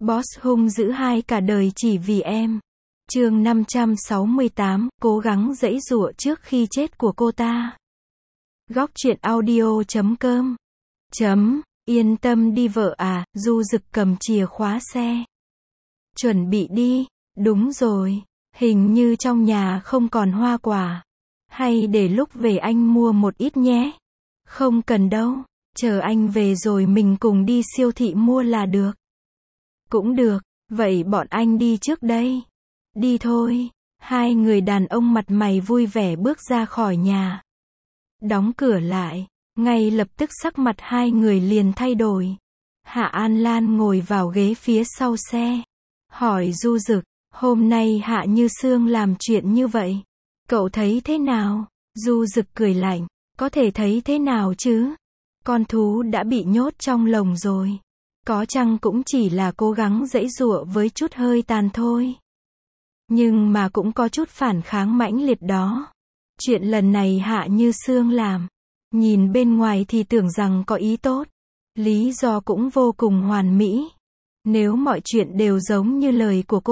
Boss hung dữ hai cả đời chỉ vì em. Chương 568, cố gắng giãy giụa trước khi chết của cô ta. Góc truyện audio.com. Yên tâm đi vợ à, Du Dực cầm chìa khóa xe. Chuẩn bị đi. Đúng rồi, hình như trong nhà không còn hoa quả. Hay để lúc về anh mua một ít nhé. Không cần đâu, chờ anh về rồi mình cùng đi siêu thị mua là được. Cũng được, vậy bọn anh đi trước đây. Đi thôi. Hai người đàn ông mặt mày vui vẻ bước ra khỏi nhà. Đóng cửa lại, ngay lập tức sắc mặt hai người liền thay đổi. Hạ An Lan ngồi vào ghế phía sau xe. Hỏi Du Dực, hôm nay Hạ Như Sương làm chuyện như vậy. Cậu thấy thế nào? Du Dực cười lạnh, có thể thấy thế nào chứ? Con thú đã bị nhốt trong lồng rồi. Có chăng cũng chỉ là cố gắng giãy giụa với chút hơi tàn thôi. Nhưng mà cũng có chút phản kháng mãnh liệt đó. Chuyện lần này Hạ Như Sương làm, nhìn bên ngoài thì tưởng rằng có ý tốt. Lý do cũng vô cùng hoàn mỹ. Nếu mọi chuyện đều giống như lời của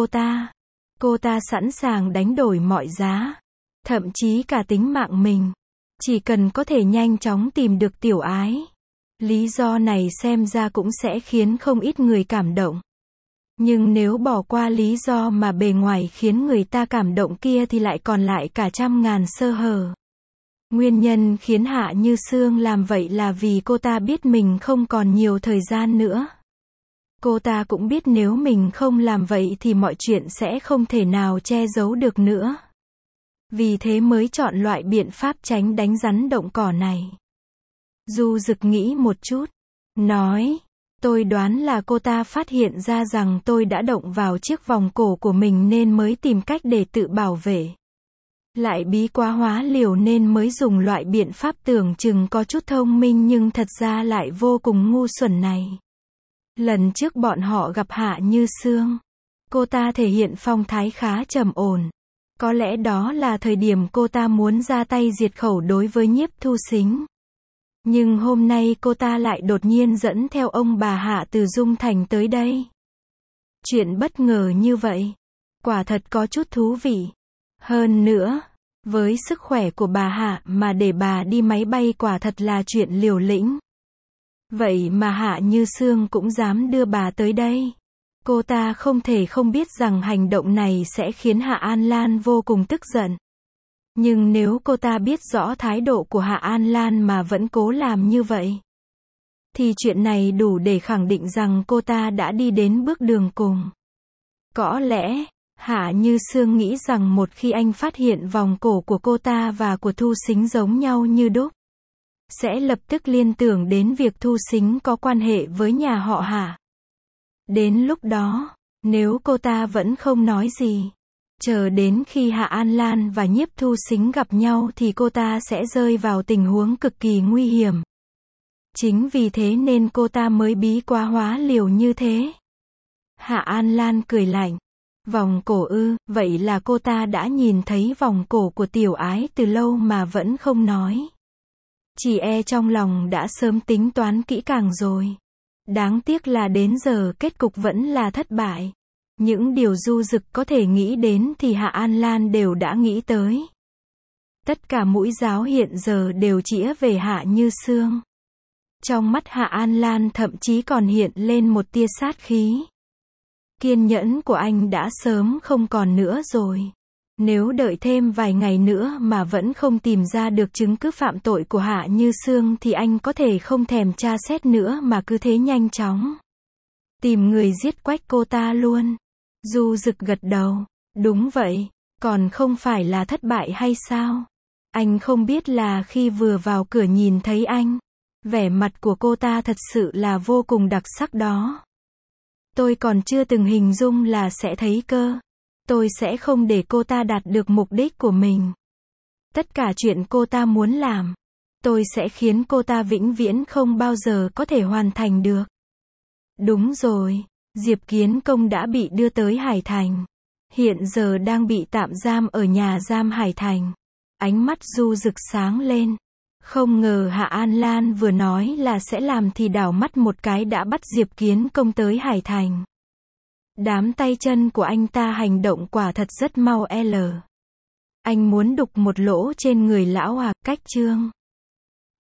cô ta sẵn sàng đánh đổi mọi giá. Thậm chí cả tính mạng mình. Chỉ cần có thể nhanh chóng tìm được tiểu ái. Lý do này xem ra cũng sẽ khiến không ít người cảm động. Nhưng nếu bỏ qua lý do mà bề ngoài khiến người ta cảm động kia thì lại còn lại cả trăm ngàn sơ hở. Nguyên nhân khiến Hạ Như Sương làm vậy là vì cô ta biết mình không còn nhiều thời gian nữa. Cô ta cũng biết nếu mình không làm vậy thì mọi chuyện sẽ không thể nào che giấu được nữa. Vì thế mới chọn loại biện pháp tránh đánh rắn động cỏ này. Du Dực nghĩ một chút, nói, tôi đoán là cô ta phát hiện ra rằng tôi đã động vào chiếc vòng cổ của mình nên mới tìm cách để tự bảo vệ. Lại bí quá hóa liều nên mới dùng loại biện pháp tưởng chừng có chút thông minh nhưng thật ra lại vô cùng ngu xuẩn này. Lần trước bọn họ gặp Hạ Như Sương, cô ta thể hiện phong thái khá trầm ổn. Có lẽ đó là thời điểm cô ta muốn ra tay diệt khẩu đối với Nhiếp Thu Sính. Nhưng hôm nay cô ta lại đột nhiên dẫn theo ông bà Hạ từ Dung Thành tới đây. Chuyện bất ngờ như vậy, quả thật có chút thú vị. Hơn nữa, với sức khỏe của bà Hạ mà để bà đi máy bay quả thật là chuyện liều lĩnh. Vậy mà Hạ Như Sương cũng dám đưa bà tới đây. Cô ta không thể không biết rằng hành động này sẽ khiến Hạ An Lan vô cùng tức giận. Nhưng nếu cô ta biết rõ thái độ của Hạ An Lan mà vẫn cố làm như vậy, thì chuyện này đủ để khẳng định rằng cô ta đã đi đến bước đường cùng. Có lẽ, Hạ Như Sương nghĩ rằng một khi anh phát hiện vòng cổ của cô ta và của Thu Sính giống nhau như đúc, sẽ lập tức liên tưởng đến việc Thu Sính có quan hệ với nhà họ Hạ. Đến lúc đó, nếu cô ta vẫn không nói gì, chờ đến khi Hạ An Lan và Nhiếp Thu Sính gặp nhau thì cô ta sẽ rơi vào tình huống cực kỳ nguy hiểm. Chính vì thế nên cô ta mới bí quá hóa liều như thế. Hạ An Lan cười lạnh. Vòng cổ ư, vậy là cô ta đã nhìn thấy vòng cổ của tiểu ái từ lâu mà vẫn không nói. Chỉ e trong lòng đã sớm tính toán kỹ càng rồi. Đáng tiếc là đến giờ kết cục vẫn là thất bại. Những điều Du Dực có thể nghĩ đến thì Hạ An Lan đều đã nghĩ tới. Tất cả mũi giáo hiện giờ đều chĩa về Hạ Như Sương. Trong mắt Hạ An Lan thậm chí còn hiện lên một tia sát khí. Kiên nhẫn của anh đã sớm không còn nữa rồi. Nếu đợi thêm vài ngày nữa mà vẫn không tìm ra được chứng cứ phạm tội của Hạ Như Sương thì anh có thể không thèm tra xét nữa mà cứ thế nhanh chóng tìm người giết quách cô ta luôn. Du Dực gật đầu. Đúng vậy, còn không phải là thất bại hay sao? Anh không biết là khi vừa vào cửa nhìn thấy anh, vẻ mặt của cô ta thật sự là vô cùng đặc sắc đó. Tôi còn chưa từng hình dung là sẽ thấy cơ. Tôi sẽ không để cô ta đạt được mục đích của mình. Tất cả chuyện cô ta muốn làm, tôi sẽ khiến cô ta vĩnh viễn không bao giờ có thể hoàn thành được. Đúng rồi, Diệp Kiến Công đã bị đưa tới Hải Thành. Hiện giờ đang bị tạm giam ở nhà giam Hải Thành. Ánh mắt Du Dực sáng lên. Không ngờ Hạ An Lan vừa nói là sẽ làm thì đảo mắt một cái đã bắt Diệp Kiến Công tới Hải Thành. Đám tay chân của anh ta hành động quả thật rất mau. Anh muốn đục một lỗ trên người lão à, cách Trương